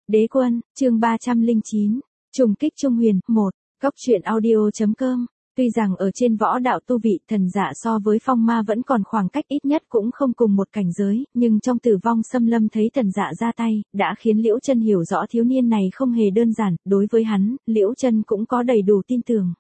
Đế quân, chương 309. Trùng kích Trung Huyền, 1. Góc truyện audio.com. Tuy rằng ở trên võ đạo tu vị thần dạ so với phong ma vẫn còn khoảng cách ít nhất cũng không cùng một cảnh giới, nhưng trong Tử Vong Xâm Lâm thấy thần dạ ra tay, đã khiến Liễu Chân hiểu rõ thiếu niên này không hề đơn giản, đối với hắn, Liễu Chân cũng có đầy đủ tin tưởng.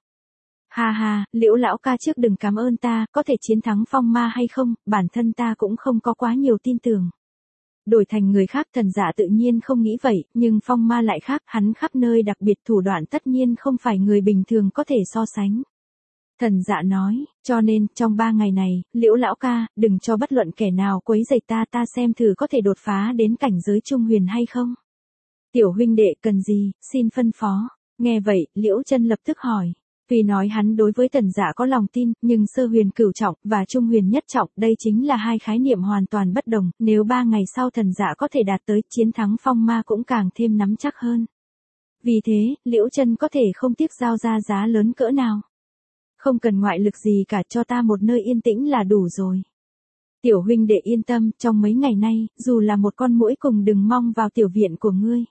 Ha ha, Liễu lão ca trước đừng cảm ơn ta, có thể chiến thắng phong ma hay không, bản thân ta cũng không có quá nhiều tin tưởng. Đổi thành người khác thần dạ tự nhiên không nghĩ vậy, nhưng phong ma lại khác, hắn khắp nơi đặc biệt thủ đoạn tất nhiên không phải người bình thường có thể so sánh. Thần dạ nói, cho nên, trong 3 ngày này, Liễu lão ca, đừng cho bất luận kẻ nào quấy rầy ta xem thử có thể đột phá đến cảnh giới Trung Huyền hay không. Tiểu huynh đệ cần gì, xin phân phó. Nghe vậy, Liễu Chân lập tức hỏi. Vì nói hắn đối với thần dạ có lòng tin, nhưng sơ huyền cửu trọng và trung huyền nhất trọng, đây chính là hai khái niệm hoàn toàn bất đồng, nếu 3 ngày sau thần dạ có thể đạt tới, chiến thắng phong ma cũng càng thêm nắm chắc hơn. Vì thế, Liễu Chân có thể không tiếc giao ra giá lớn cỡ nào. Không cần ngoại lực gì cả, cho ta một nơi yên tĩnh là đủ rồi. Tiểu huynh đệ yên tâm, trong mấy ngày nay, dù là một con muỗi cùng đừng mong vào tiểu viện của ngươi.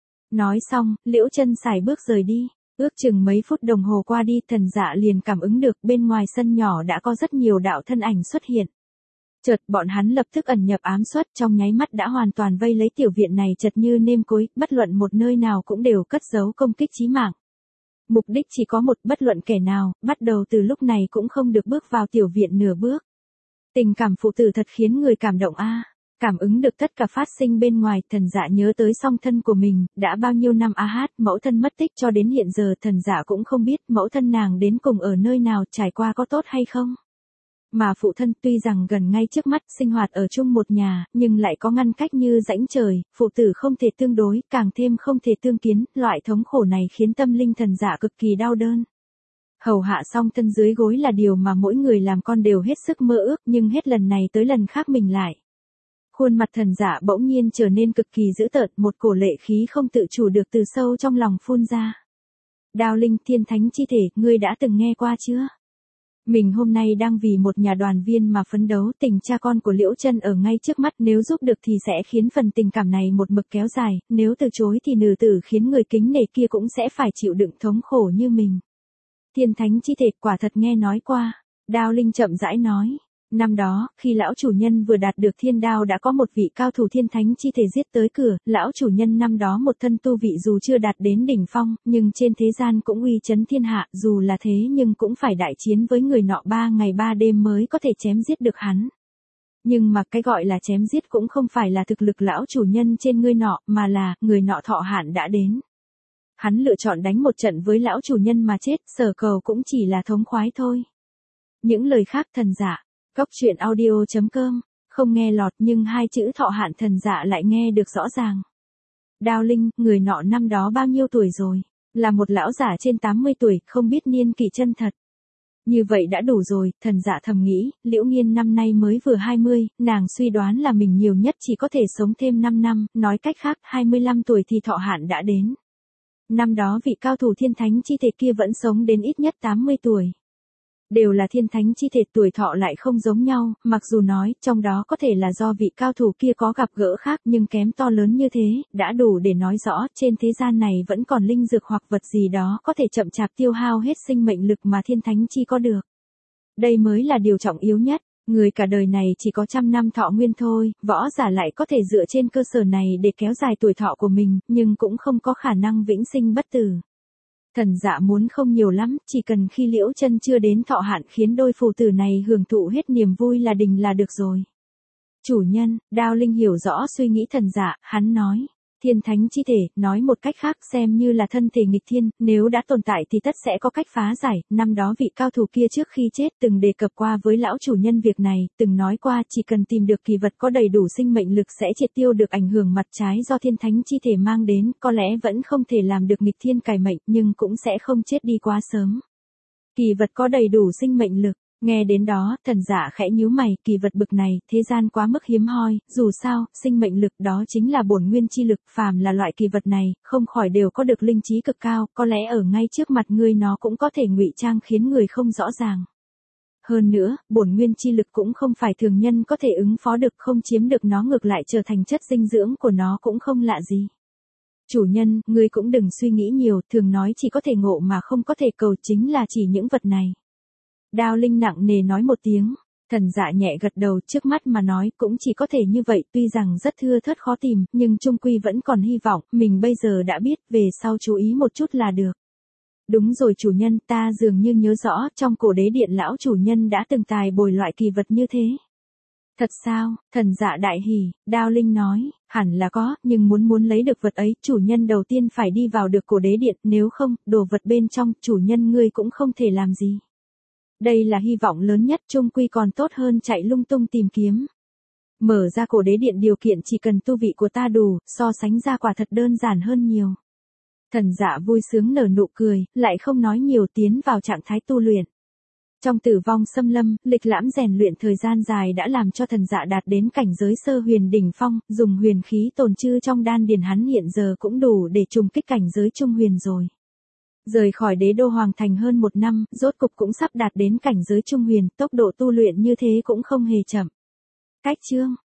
Nói xong, Liễu Chân sải bước rời đi. Ước chừng mấy phút đồng hồ qua đi, thần dạ liền cảm ứng được bên ngoài sân nhỏ đã có rất nhiều đạo thân ảnh xuất hiện. Chợt bọn hắn lập tức ẩn nhập ám xuất, trong nháy mắt đã hoàn toàn vây lấy tiểu viện này chật như nêm cối, bất luận một nơi nào cũng đều cất giấu công kích chí mạng. Mục đích chỉ có một, bất luận kẻ nào, bắt đầu từ lúc này cũng không được bước vào tiểu viện nửa bước. Tình cảm phụ tử thật khiến người cảm động a. Cảm ứng được tất cả phát sinh bên ngoài, thần dạ nhớ tới song thân của mình, đã bao nhiêu năm mẫu thân mất tích cho đến hiện giờ thần dạ cũng không biết mẫu thân nàng đến cùng ở nơi nào, trải qua có tốt hay không. Mà phụ thân tuy rằng gần ngay trước mắt, sinh hoạt ở chung một nhà, nhưng lại có ngăn cách như rãnh trời, phụ tử không thể tương đối, càng thêm không thể tương kiến, loại thống khổ này khiến tâm linh thần dạ cực kỳ đau đơn. Hầu hạ song thân dưới gối là điều mà mỗi người làm con đều hết sức mơ ước, nhưng hết lần này tới lần khác mình lại. Khuôn mặt thần dạ bỗng nhiên trở nên cực kỳ dữ tợn, một cổ lệ khí không tự chủ được từ sâu trong lòng phun ra. Đao linh thiên thánh chi thể, ngươi đã từng nghe qua chưa? Mình hôm nay đang vì một nhà đoàn viên mà phấn đấu, tình cha con của Liễu Chân ở ngay trước mắt, nếu giúp được thì sẽ khiến phần tình cảm này một mực kéo dài, nếu từ chối thì nữ tử khiến người kính nể kia cũng sẽ phải chịu đựng thống khổ như mình. Thiên thánh chi thể, quả thật nghe nói qua. Đao linh chậm rãi nói. Năm đó, khi lão chủ nhân vừa đạt được thiên đao đã có một vị cao thủ thiên thánh chi thể giết tới cửa, lão chủ nhân năm đó một thân tu vị dù chưa đạt đến đỉnh phong, nhưng trên thế gian cũng uy chấn thiên hạ, dù là thế nhưng cũng phải đại chiến với người nọ 3 ngày 3 đêm mới có thể chém giết được hắn. Nhưng mà cái gọi là chém giết cũng không phải là thực lực lão chủ nhân trên người nọ, mà là, người nọ thọ hạn đã đến. Hắn lựa chọn đánh một trận với lão chủ nhân mà chết, sở cầu cũng chỉ là thống khoái thôi. Những lời khác thần dạ. Góc truyện audio.com, không nghe lọt nhưng hai chữ thọ hạn thần dạ lại nghe được rõ ràng. Đao linh, người nọ năm đó bao nhiêu tuổi rồi? Là một lão giả trên 80 tuổi, không biết niên kỷ chân thật. Như vậy đã đủ rồi, thần dạ thầm nghĩ, Liễu Nghiên năm nay mới vừa 20, nàng suy đoán là mình nhiều nhất chỉ có thể sống thêm 5 năm, nói cách khác 25 tuổi thì thọ hạn đã đến. Năm đó vị cao thủ thiên thánh chi thể kia vẫn sống đến ít nhất 80 tuổi. Đều là thiên thánh chi thể, tuổi thọ lại không giống nhau, mặc dù nói, trong đó có thể là do vị cao thủ kia có gặp gỡ khác nhưng kém to lớn như thế, đã đủ để nói rõ, trên thế gian này vẫn còn linh dược hoặc vật gì đó có thể chậm chạp tiêu hao hết sinh mệnh lực mà thiên thánh chi có được. Đây mới là điều trọng yếu nhất, người cả đời này chỉ có 100 năm thọ nguyên thôi, võ giả lại có thể dựa trên cơ sở này để kéo dài tuổi thọ của mình, nhưng cũng không có khả năng vĩnh sinh bất tử. Thần dạ muốn không nhiều lắm, chỉ cần khi Liễu Chân chưa đến thọ hạn khiến đôi phụ tử này hưởng thụ hết niềm vui là đình là được rồi. Chủ nhân, Đao linh hiểu rõ suy nghĩ thần dạ, hắn nói. Thiên thánh chi thể, nói một cách khác xem như là thân thể nghịch thiên, nếu đã tồn tại thì tất sẽ có cách phá giải, năm đó vị cao thủ kia trước khi chết từng đề cập qua với lão chủ nhân việc này, từng nói qua chỉ cần tìm được kỳ vật có đầy đủ sinh mệnh lực sẽ triệt tiêu được ảnh hưởng mặt trái do thiên thánh chi thể mang đến, có lẽ vẫn không thể làm được nghịch thiên cải mệnh nhưng cũng sẽ không chết đi quá sớm. Kỳ vật có đầy đủ sinh mệnh lực. Nghe đến đó, thần dạ khẽ nhíu mày, kỳ vật bực này, thế gian quá mức hiếm hoi, dù sao, sinh mệnh lực đó chính là bổn nguyên chi lực, phàm là loại kỳ vật này, không khỏi đều có được linh trí cực cao, có lẽ ở ngay trước mặt ngươi nó cũng có thể ngụy trang khiến người không rõ ràng. Hơn nữa, bổn nguyên chi lực cũng không phải thường nhân có thể ứng phó được, không chiếm được nó ngược lại trở thành chất dinh dưỡng của nó cũng không lạ gì. Chủ nhân, ngươi cũng đừng suy nghĩ nhiều, thường nói chỉ có thể ngộ mà không có thể cầu, chính là chỉ những vật này. Đao Linh nặng nề nói một tiếng. Thần Dạ nhẹ gật đầu, trước mắt mà nói cũng chỉ có thể như vậy, tuy rằng rất thưa thớt khó tìm, nhưng chung quy vẫn còn hy vọng, mình bây giờ đã biết, về sau chú ý một chút là được. Đúng rồi chủ nhân, ta dường như nhớ rõ, trong cổ đế điện lão chủ nhân đã từng tài bồi loại kỳ vật như thế. Thật sao? Thần Dạ đại hỉ, Đao Linh nói, hẳn là có, nhưng muốn lấy được vật ấy, chủ nhân đầu tiên phải đi vào được cổ đế điện, nếu không, đồ vật bên trong, chủ nhân ngươi cũng không thể làm gì. Đây là hy vọng lớn nhất, chung quy còn tốt hơn chạy lung tung tìm kiếm. Mở ra cổ đế điện điều kiện chỉ cần tu vị của ta đủ, so sánh ra quả thật đơn giản hơn nhiều. Thần Dạ vui sướng nở nụ cười, lại không nói nhiều, tiến vào trạng thái tu luyện. Trong Tử Vong Xâm Lâm, lịch lãm rèn luyện thời gian dài đã làm cho thần Dạ đạt đến cảnh giới sơ huyền đỉnh phong, dùng huyền khí tồn trữ trong đan điền hắn hiện giờ cũng đủ để trùng kích cảnh giới trung huyền rồi. Rời khỏi đế đô hoàng thành hơn 1 năm, rốt cục cũng sắp đạt đến cảnh giới trung huyền, tốc độ tu luyện như thế cũng không hề chậm. Cách chương